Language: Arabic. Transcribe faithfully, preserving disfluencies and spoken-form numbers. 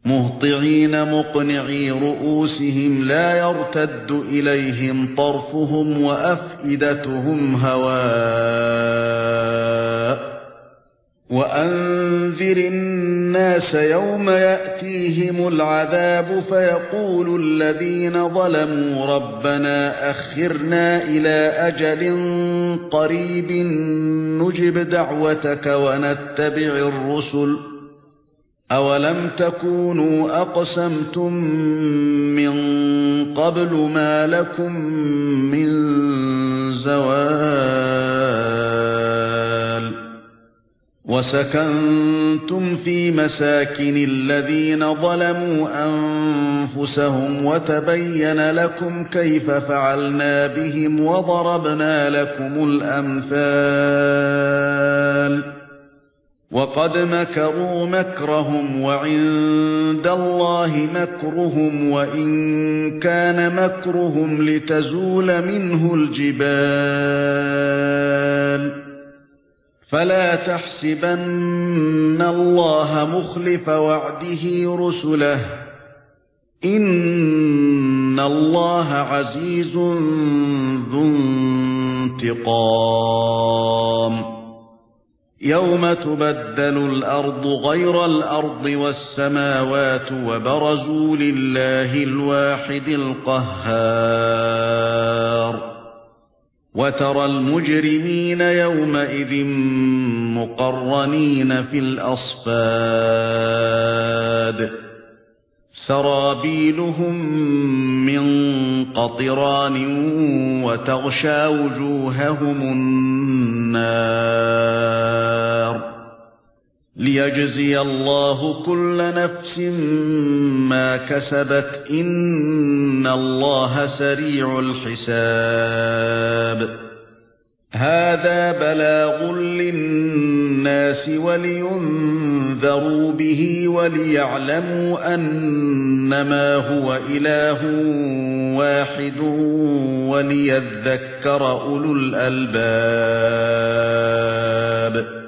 مهطعين مقنعي رؤوسهم لا يرتد إليهم طرفهم وأفئدتهم هواء وأنذر الناس يوم يأتيهم العذاب فيقول الذين ظلموا ربنا أخرنا إلى أجل قريب نجب دعوتك ونتبع الرسل أولم تكونوا أقسمتم من قبل ما لكم من زوال وسكنتم في مساكن الذين ظلموا أنفسهم وتبين لكم كيف فعلنا بهم وضربنا لكم الأمثال وقد مكروا مكرهم وعند الله مكرهم وإن كان مكرهم لتزول منه الجبال فلا تحسبن الله مخلف وعده رسله إن الله عزيز ذو انتقام يوم تبدل الأرض غير الأرض والسماوات وبرزوا لله الواحد القهار وترى المجرمين يومئذ مقرنين في الأصفاد سرابيلهم من قطران وتغشى وجوههم النار ليجزي الله كل نفس ما كسبت إن الله سريع الحساب هذا بلاغ للناس ولينذروا به وليعلموا أنما هو إله واحد وليذكر أولو الألباب